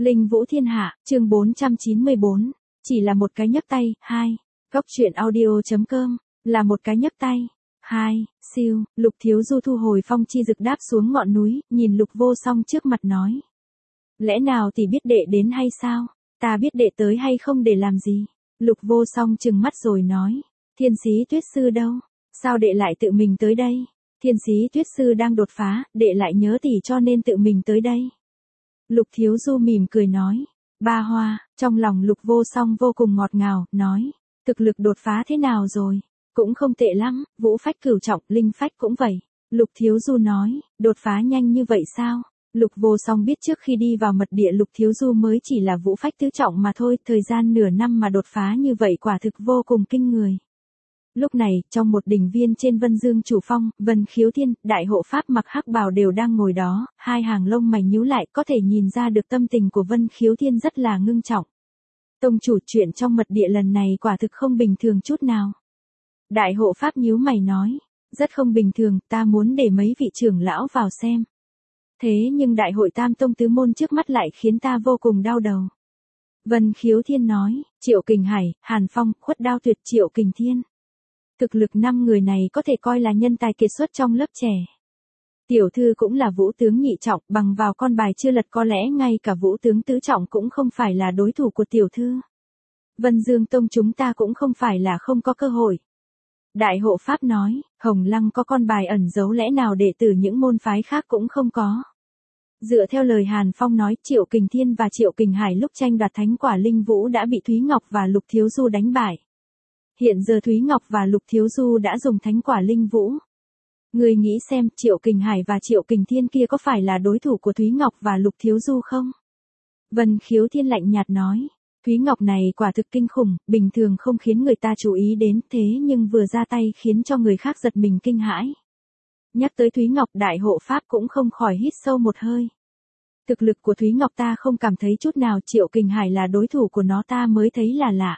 Linh Vũ Thiên Hạ, chương 494. Chỉ là một cái nhấc tay. 2. Góc truyện audio.com. Là một cái nhấc tay. 2. Siêu. Lục Thiếu Du thu hồi phong chi dực đáp xuống ngọn núi, nhìn Lục Vô Song trước mặt nói. Lẽ nào tỷ biết đệ đến hay sao? Ta biết đệ tới hay không để làm gì? Lục Vô Song trừng mắt rồi nói. Thiên Sĩ Tuyết Sư đâu? Sao đệ lại tự mình tới đây? Thiên Sĩ Tuyết Sư đang đột phá, đệ lại nhớ tỷ cho nên tự mình tới đây. Lục Thiếu Du mỉm cười nói. Ba Hoa, trong lòng Lục Vô Song vô cùng ngọt ngào, nói. Thực lực đột phá thế nào rồi? Cũng không tệ lắm, vũ phách cửu trọng, linh phách cũng vậy. Lục Thiếu Du nói, đột phá nhanh như vậy sao? Lục Vô Song biết trước khi đi vào mật địa Lục Thiếu Du mới chỉ là vũ phách tứ trọng mà thôi, thời gian nửa năm mà đột phá như vậy quả thực vô cùng kinh người. Lúc này, trong một đình viên trên Vân Dương Chủ Phong, Vân Khiếu Thiên, Đại Hộ Pháp mặc hắc bào đều đang ngồi đó, hai hàng lông mày nhíu lại, có thể nhìn ra được tâm tình của Vân Khiếu Thiên rất là ngưng trọng. Tông chủ, chuyện trong mật địa lần này quả thực không bình thường chút nào. Đại Hộ Pháp nhíu mày nói, rất không bình thường, ta muốn để mấy vị trưởng lão vào xem. Thế nhưng đại hội Tam Tông tứ môn trước mắt lại khiến ta vô cùng đau đầu. Vân Khiếu Thiên nói, Triệu Kình Hải, Hàn Phong, Khuất Đao Tuyệt, Triệu Kình Thiên. Thực lực 5 người này có thể coi là nhân tài kiệt xuất trong lớp trẻ. Tiểu thư cũng là vũ tướng nhị trọng, bằng vào con bài chưa lật có lẽ ngay cả vũ tướng tứ trọng cũng không phải là đối thủ của tiểu thư. Vân Dương Tông chúng ta cũng không phải là không có cơ hội. Đại Hộ Pháp nói, Hồng Lăng có con bài ẩn giấu lẽ nào đệ tử những môn phái khác cũng không có. Dựa theo lời Hàn Phong nói, Triệu Kình Thiên và Triệu Kình Hải lúc tranh đoạt thánh quả linh vũ đã bị Thúy Ngọc và Lục Thiếu Du đánh bại. Hiện giờ Thúy Ngọc và Lục Thiếu Du đã dùng thánh quả linh vũ. Người nghĩ xem, Triệu Kình Hải và Triệu Kình Thiên kia có phải là đối thủ của Thúy Ngọc và Lục Thiếu Du không? Vân Khiếu Thiên lạnh nhạt nói. Thúy Ngọc này quả thực kinh khủng, bình thường không khiến người ta chú ý đến, thế nhưng vừa ra tay khiến cho người khác giật mình kinh hãi. Nhắc tới Thúy Ngọc, Đại Hộ Pháp cũng không khỏi hít sâu một hơi. Thực lực của Thúy Ngọc ta không cảm thấy chút nào, Triệu Kình Hải là đối thủ của nó ta mới thấy là lạ.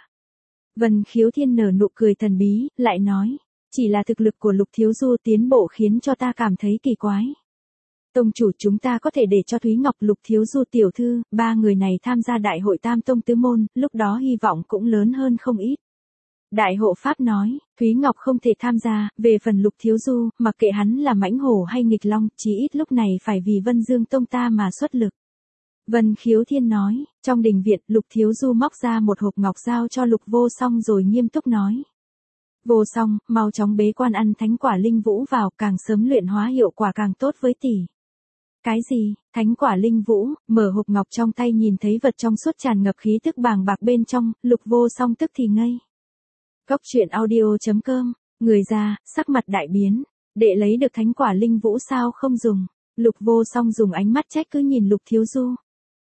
Vân Khiếu Thiên nở nụ cười thần bí, lại nói, chỉ là thực lực của Lục Thiếu Du tiến bộ khiến cho ta cảm thấy kỳ quái. Tông chủ, chúng ta có thể để cho Thúy Ngọc, Lục Thiếu Du tiểu thư, ba người này tham gia đại hội Tam Tông tứ môn, lúc đó hy vọng cũng lớn hơn không ít. Đại Hộ Pháp nói, Thúy Ngọc không thể tham gia, về phần Lục Thiếu Du, mặc kệ hắn là mãnh hổ hay nghịch long, chí ít lúc này phải vì Vân Dương Tông ta mà xuất lực. Vân Khiếu Thiên nói, trong đình viện, Lục Thiếu Du móc ra một hộp ngọc giao cho Lục Vô Song rồi nghiêm túc nói. Vô Song, mau chóng bế quan ăn thánh quả linh vũ vào, càng sớm luyện hóa hiệu quả càng tốt với tỷ. Cái gì? Thánh quả linh vũ? Mở hộp ngọc trong tay nhìn thấy vật trong suốt tràn ngập khí tức bàng bạc bên trong, Lục Vô Song tức thì ngây. Góc truyện audio.com. Người ra, sắc mặt đại biến. Đệ lấy được thánh quả linh vũ sao không dùng? Lục Vô Song dùng ánh mắt trách cứ nhìn Lục Thiếu Du.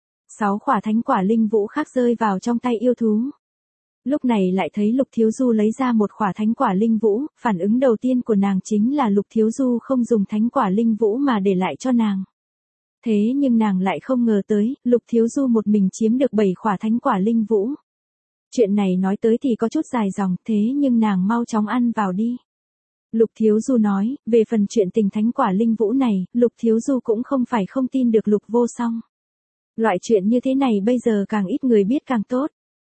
6 khỏa thánh quả linh vũ khác rơi vào trong tay yêu thú. Lúc này lại thấy Lục Thiếu Du lấy ra một khỏa thánh quả linh vũ, phản ứng đầu tiên của nàng chính là Lục Thiếu Du không dùng thánh quả linh vũ mà để lại cho nàng. Thế nhưng nàng lại không ngờ tới, Lục Thiếu Du một mình chiếm được 7 khỏa thánh quả linh vũ. Chuyện này nói tới thì có chút dài dòng, thế nhưng nàng mau chóng ăn vào đi. Lục Thiếu Du nói, về phần chuyện tình thánh quả linh vũ này, Lục Thiếu Du cũng không phải không tin được Lục Vô Song. Loại chuyện như thế này bây giờ càng ít người biết càng tốt.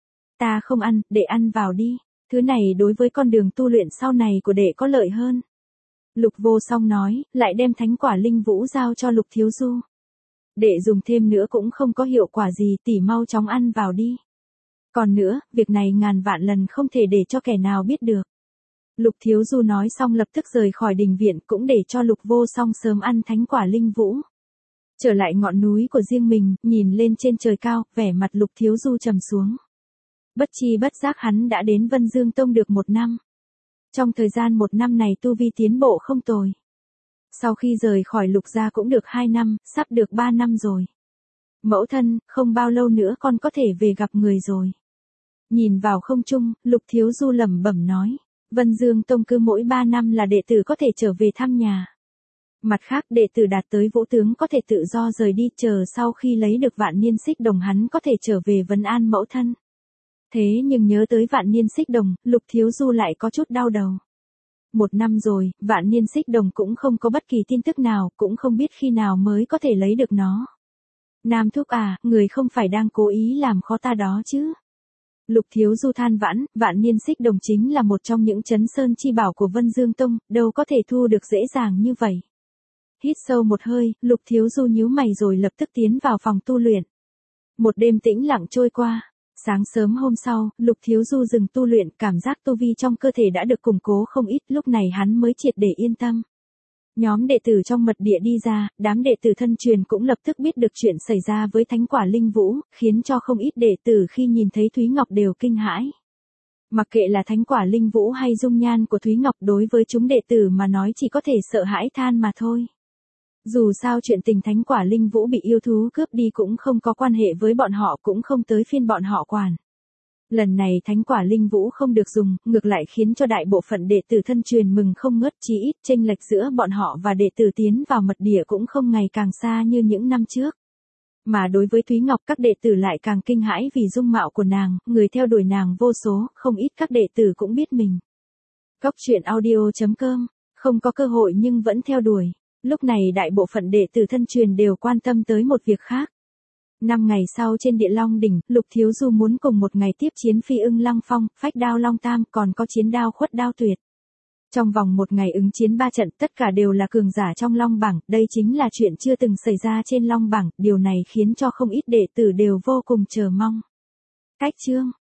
Ta không ăn, đệ ăn vào đi. Thứ này đối với con đường tu luyện sau này của đệ có lợi hơn. Lục Vô Song nói, lại đem thánh quả linh vũ giao cho Lục Thiếu Du. Đệ dùng thêm nữa cũng không có hiệu quả gì, tỷ mau chóng ăn vào đi. Còn nữa, việc này ngàn vạn lần không thể để cho kẻ nào biết được. Lục Thiếu Du nói xong lập tức rời khỏi đình viện cũng để cho Lục Vô Song sớm ăn thánh quả linh vũ. Trở lại ngọn núi của riêng mình, nhìn lên trên trời cao, vẻ mặt Lục Thiếu Du trầm xuống. Bất chi bất giác hắn đã đến Vân Dương Tông được 1 năm. Trong thời gian 1 năm này tu vi tiến bộ không tồi. Sau khi rời khỏi Lục gia cũng được 2 năm, sắp được 3 năm rồi. Mẫu thân, không bao lâu nữa con có thể về gặp người rồi. Nhìn vào không trung, Lục Thiếu Du lẩm bẩm nói. Vân Dương Tông cứ mỗi 3 năm là đệ tử có thể trở về thăm nhà. Mặt khác đệ tử đạt tới vũ tướng có thể tự do rời đi, chờ sau khi lấy được Vạn Niên Xích Đồng hắn có thể trở về vấn an mẫu thân. Thế nhưng nhớ tới Vạn Niên Xích Đồng, Lục Thiếu Du lại có chút đau đầu. 1 năm rồi, Vạn Niên Xích Đồng cũng không có bất kỳ tin tức nào, cũng không biết khi nào mới có thể lấy được nó. Nam thúc à, người không phải đang cố ý làm khó ta đó chứ. Lục Thiếu Du than vãn, Vạn Niên Xích Đồng chính là một trong những trấn sơn chi bảo của Vân Dương Tông, đâu có thể thu được dễ dàng như vậy. Hít sâu một hơi, Lục Thiếu Du nhíu mày rồi lập tức tiến vào phòng tu luyện. Một đêm tĩnh lặng trôi qua. Sáng sớm hôm sau, Lục Thiếu Du dừng tu luyện, cảm giác tu vi trong cơ thể đã được củng cố không ít, lúc này hắn mới triệt để yên tâm. Nhóm đệ tử trong mật địa đi ra, đám đệ tử thân truyền cũng lập tức biết được chuyện xảy ra với Thánh Quả Linh Vũ, khiến cho không ít đệ tử khi nhìn thấy Thúy Ngọc đều kinh hãi. Mặc kệ là Thánh Quả Linh Vũ hay dung nhan của Thúy Ngọc, đối với chúng đệ tử mà nói chỉ có thể sợ hãi than mà thôi. Dù sao chuyện tình Thánh Quả Linh Vũ bị yêu thú cướp đi cũng không có quan hệ với bọn họ, cũng không tới phiên bọn họ quản. Lần này Thánh Quả Linh Vũ không được dùng, ngược lại khiến cho đại bộ phận đệ tử thân truyền mừng không ngớt, chí ít chênh lệch giữa bọn họ và đệ tử tiến vào mật địa cũng không ngày càng xa như những năm trước. Mà đối với Thúy Ngọc, các đệ tử lại càng kinh hãi vì dung mạo của nàng, người theo đuổi nàng vô số, không ít các đệ tử cũng biết mình. Cóc truyện audio.com, không có cơ hội nhưng vẫn theo đuổi. Lúc này đại bộ phận đệ tử thân truyền đều quan tâm tới một việc khác. 5 ngày sau trên Địa Long đỉnh, Lục Thiếu Du muốn cùng một ngày tiếp chiến Phi Ưng Lăng Phong, Phách Đao Long Tam, còn có chiến đao Khuất Đao Tuyệt. Trong vòng một ngày ứng chiến 3 trận, tất cả đều là cường giả trong Long bảng, đây chính là chuyện chưa từng xảy ra trên Long bảng, điều này khiến cho không ít đệ tử đều vô cùng chờ mong. Cách chương